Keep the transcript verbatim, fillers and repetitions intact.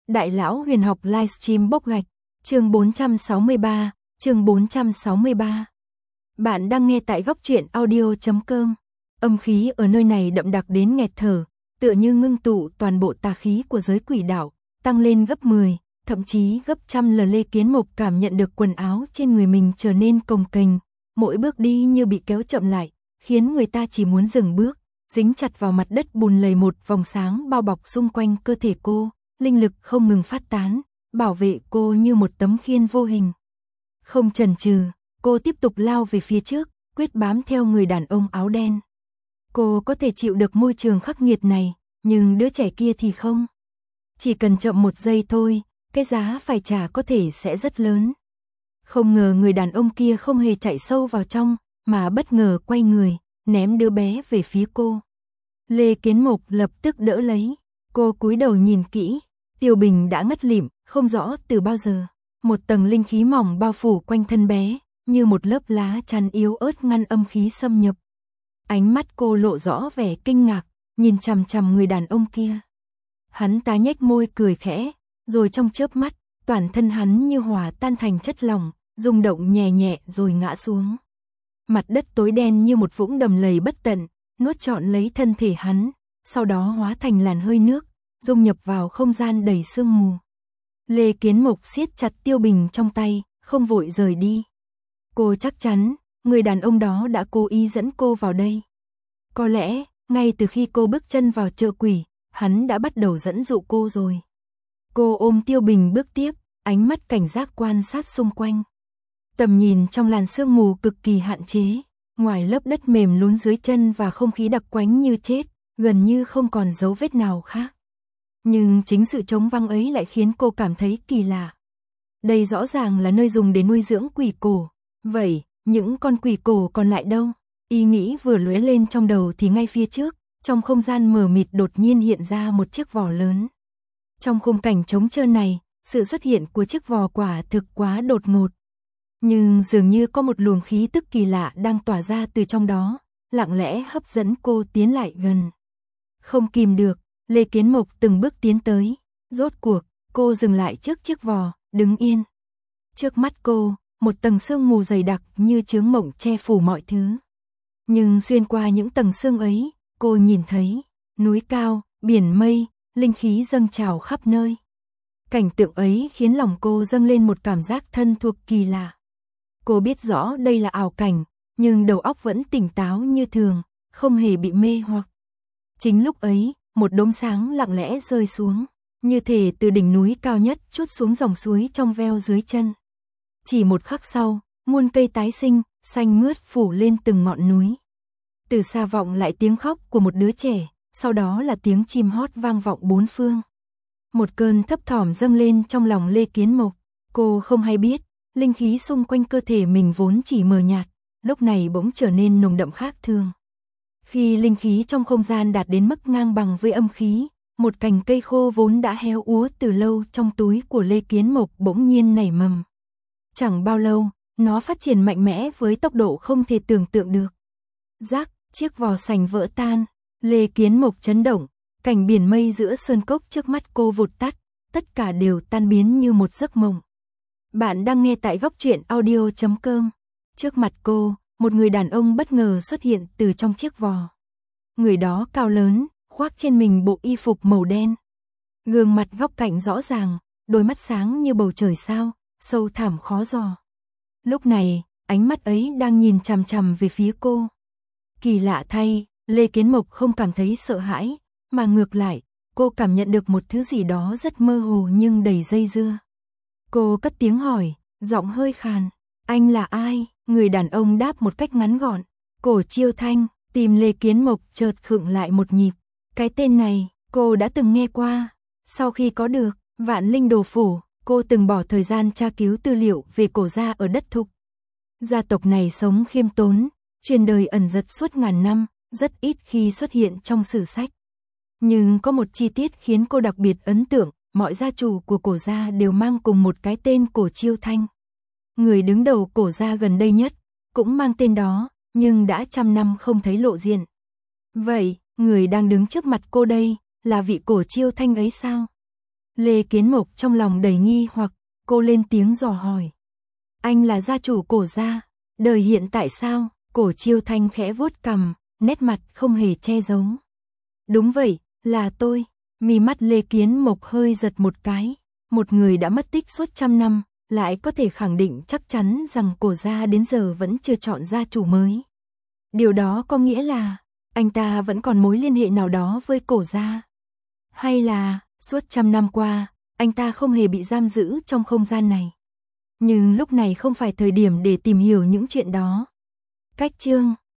Đại lão huyền học livestream bốc gạch, chương bốn trăm sáu mươi ba, chương bốn trăm sáu mươi ba. Bạn đang nghe tại góc truyện audio chấm com. Âm khí ở nơi này đậm đặc đến nghẹt thở, tựa như ngưng tụ toàn bộ tà khí của giới quỷ đạo, tăng lên gấp mười, thậm chí gấp trăm lần. Lê Kiến Mục cảm nhận được quần áo trên người mình trở nên cồng kềnh, mỗi bước đi như bị kéo chậm lại, khiến người ta chỉ muốn dừng bước, dính chặt vào mặt đất bùn lầy. Một vòng sáng bao bọc xung quanh cơ thể cô, linh lực không ngừng phát tán, bảo vệ cô như một tấm khiên vô hình. Không chần chừ, cô tiếp tục lao về phía trước, quyết bám theo người đàn ông áo đen. Cô có thể chịu được môi trường khắc nghiệt này, nhưng đứa trẻ kia thì không. Chỉ cần chậm một giây thôi, cái giá phải trả có thể sẽ rất lớn. Không ngờ người đàn ông kia không hề chạy sâu vào trong, mà bất ngờ quay người, ném đứa bé về phía cô. Lê Kiến Mục lập tức đỡ lấy. Cô cúi đầu nhìn kỹ, Tiêu Bình đã ngất lịm, không rõ từ bao giờ. Một tầng linh khí mỏng bao phủ quanh thân bé, như một lớp lá chắn yếu ớt ngăn âm khí xâm nhập. Ánh mắt cô lộ rõ vẻ kinh ngạc, nhìn chằm chằm người đàn ông kia. Hắn ta nhếch môi cười khẽ, rồi trong chớp mắt, toàn thân hắn như hòa tan thành chất lỏng, rung động nhẹ nhẹ rồi ngã xuống. Mặt đất tối đen như một vũng đầm lầy bất tận, nuốt trọn lấy thân thể hắn, sau đó hóa thành làn hơi nước, dung nhập vào không gian đầy sương mù. Lê Kiến Mục siết chặt Tiêu Bình trong tay, không vội rời đi. Cô chắc chắn, người đàn ông đó đã cố ý dẫn cô vào đây. Có lẽ, ngay từ khi cô bước chân vào chợ quỷ, hắn đã bắt đầu dẫn dụ cô rồi. Cô ôm Tiêu Bình bước tiếp, ánh mắt cảnh giác quan sát xung quanh. Tầm nhìn trong làn sương mù cực kỳ hạn chế, ngoài lớp đất mềm lún dưới chân và không khí đặc quánh như chết, gần như không còn dấu vết nào khác. Nhưng chính sự trống vắng ấy lại khiến cô cảm thấy kỳ lạ. Đây rõ ràng là nơi dùng để nuôi dưỡng quỷ cổ. Vậy, những con quỷ cổ còn lại đâu? Ý nghĩ vừa lóe lên trong đầu thì ngay phía trước, trong không gian mờ mịt đột nhiên hiện ra một chiếc vò lớn. Trong khung cảnh trống trơn này, sự xuất hiện của chiếc vò quả thực quá đột ngột. Nhưng dường như có một luồng khí tức kỳ lạ đang tỏa ra từ trong đó, lặng lẽ hấp dẫn cô tiến lại gần. Không kìm được, Lê Kiến Mục từng bước tiến tới. Rốt cuộc, cô dừng lại trước chiếc vò, đứng yên. Trước mắt cô, một tầng sương mù dày đặc như chướng mộng che phủ mọi thứ. Nhưng xuyên qua những tầng sương ấy, cô nhìn thấy núi cao, biển mây, linh khí dâng trào khắp nơi. Cảnh tượng ấy khiến lòng cô dâng lên một cảm giác thân thuộc kỳ lạ. Cô biết rõ đây là ảo cảnh, nhưng đầu óc vẫn tỉnh táo như thường, không hề bị mê hoặc. Chính lúc ấy, một đốm sáng lặng lẽ rơi xuống, như thể từ đỉnh núi cao nhất trút xuống dòng suối trong veo dưới chân. Chỉ một khắc sau, muôn cây tái sinh, xanh mướt phủ lên từng ngọn núi. Từ xa vọng lại tiếng khóc của một đứa trẻ, sau đó là tiếng chim hót vang vọng bốn phương. Một cơn thấp thỏm dâng lên trong lòng Lê Kiến Mục. Cô không hay biết, linh khí xung quanh cơ thể mình vốn chỉ mờ nhạt, lúc này bỗng trở nên nồng đậm khác thường. Khi linh khí trong không gian đạt đến mức ngang bằng với âm khí, một cành cây khô vốn đã héo úa từ lâu trong túi của Lê Kiến Mục bỗng nhiên nảy mầm. Chẳng bao lâu, nó phát triển mạnh mẽ với tốc độ không thể tưởng tượng được. Rắc, chiếc vò sành vỡ tan, Lê Kiến Mục chấn động, cảnh biển mây giữa sơn cốc trước mắt cô vụt tắt, tất cả đều tan biến như một giấc mộng. Bạn đang nghe tại góc truyện audio chấm com. Trước mặt cô, một người đàn ông bất ngờ xuất hiện từ trong chiếc vò. Người đó cao lớn, khoác trên mình bộ y phục màu đen. Gương mặt góc cạnh rõ ràng, đôi mắt sáng như bầu trời sao, sâu thẳm khó dò. Lúc này, ánh mắt ấy đang nhìn chằm chằm về phía cô. Kỳ lạ thay, Lê Kiến Mục không cảm thấy sợ hãi, mà ngược lại, cô cảm nhận được một thứ gì đó rất mơ hồ nhưng đầy dây dưa. Cô cất tiếng hỏi, giọng hơi khàn, anh là ai? Người đàn ông đáp một cách ngắn gọn, Cổ Chiêu Thanh. Tim Lê Kiến Mục chợt khựng lại một nhịp. Cái tên này, cô đã từng nghe qua. Sau khi có được Vạn Linh Đồ Phủ, cô từng bỏ thời gian tra cứu tư liệu về cổ gia ở đất Thục. Gia tộc này sống khiêm tốn, truyền đời ẩn dật suốt ngàn năm, rất ít khi xuất hiện trong sử sách. Nhưng có một chi tiết khiến cô đặc biệt ấn tượng, mọi gia chủ của cổ gia đều mang cùng một cái tên Cổ Chiêu Thanh. Người đứng đầu cổ gia gần đây nhất, cũng mang tên đó, nhưng đã trăm năm không thấy lộ diện. Vậy, người đang đứng trước mặt cô đây, là vị Cổ Chiêu Thanh ấy sao? Lê Kiến Mộc trong lòng đầy nghi hoặc, cô lên tiếng dò hỏi. Anh là gia chủ Cổ gia, đời hiện tại sao? Cổ Chiêu Thanh khẽ vuốt cằm, nét mặt không hề che giấu. Đúng vậy, là tôi. Mí mắt Lê Kiến Mộc hơi giật một cái, một người đã mất tích suốt trăm năm, lại có thể khẳng định chắc chắn rằng Cổ gia đến giờ vẫn chưa chọn gia chủ mới. Điều đó có nghĩa là, anh ta vẫn còn mối liên hệ nào đó với Cổ gia. Hay là, suốt trăm năm qua, anh ta không hề bị giam giữ trong không gian này. Nhưng lúc này không phải thời điểm để tìm hiểu những chuyện đó. Cách chương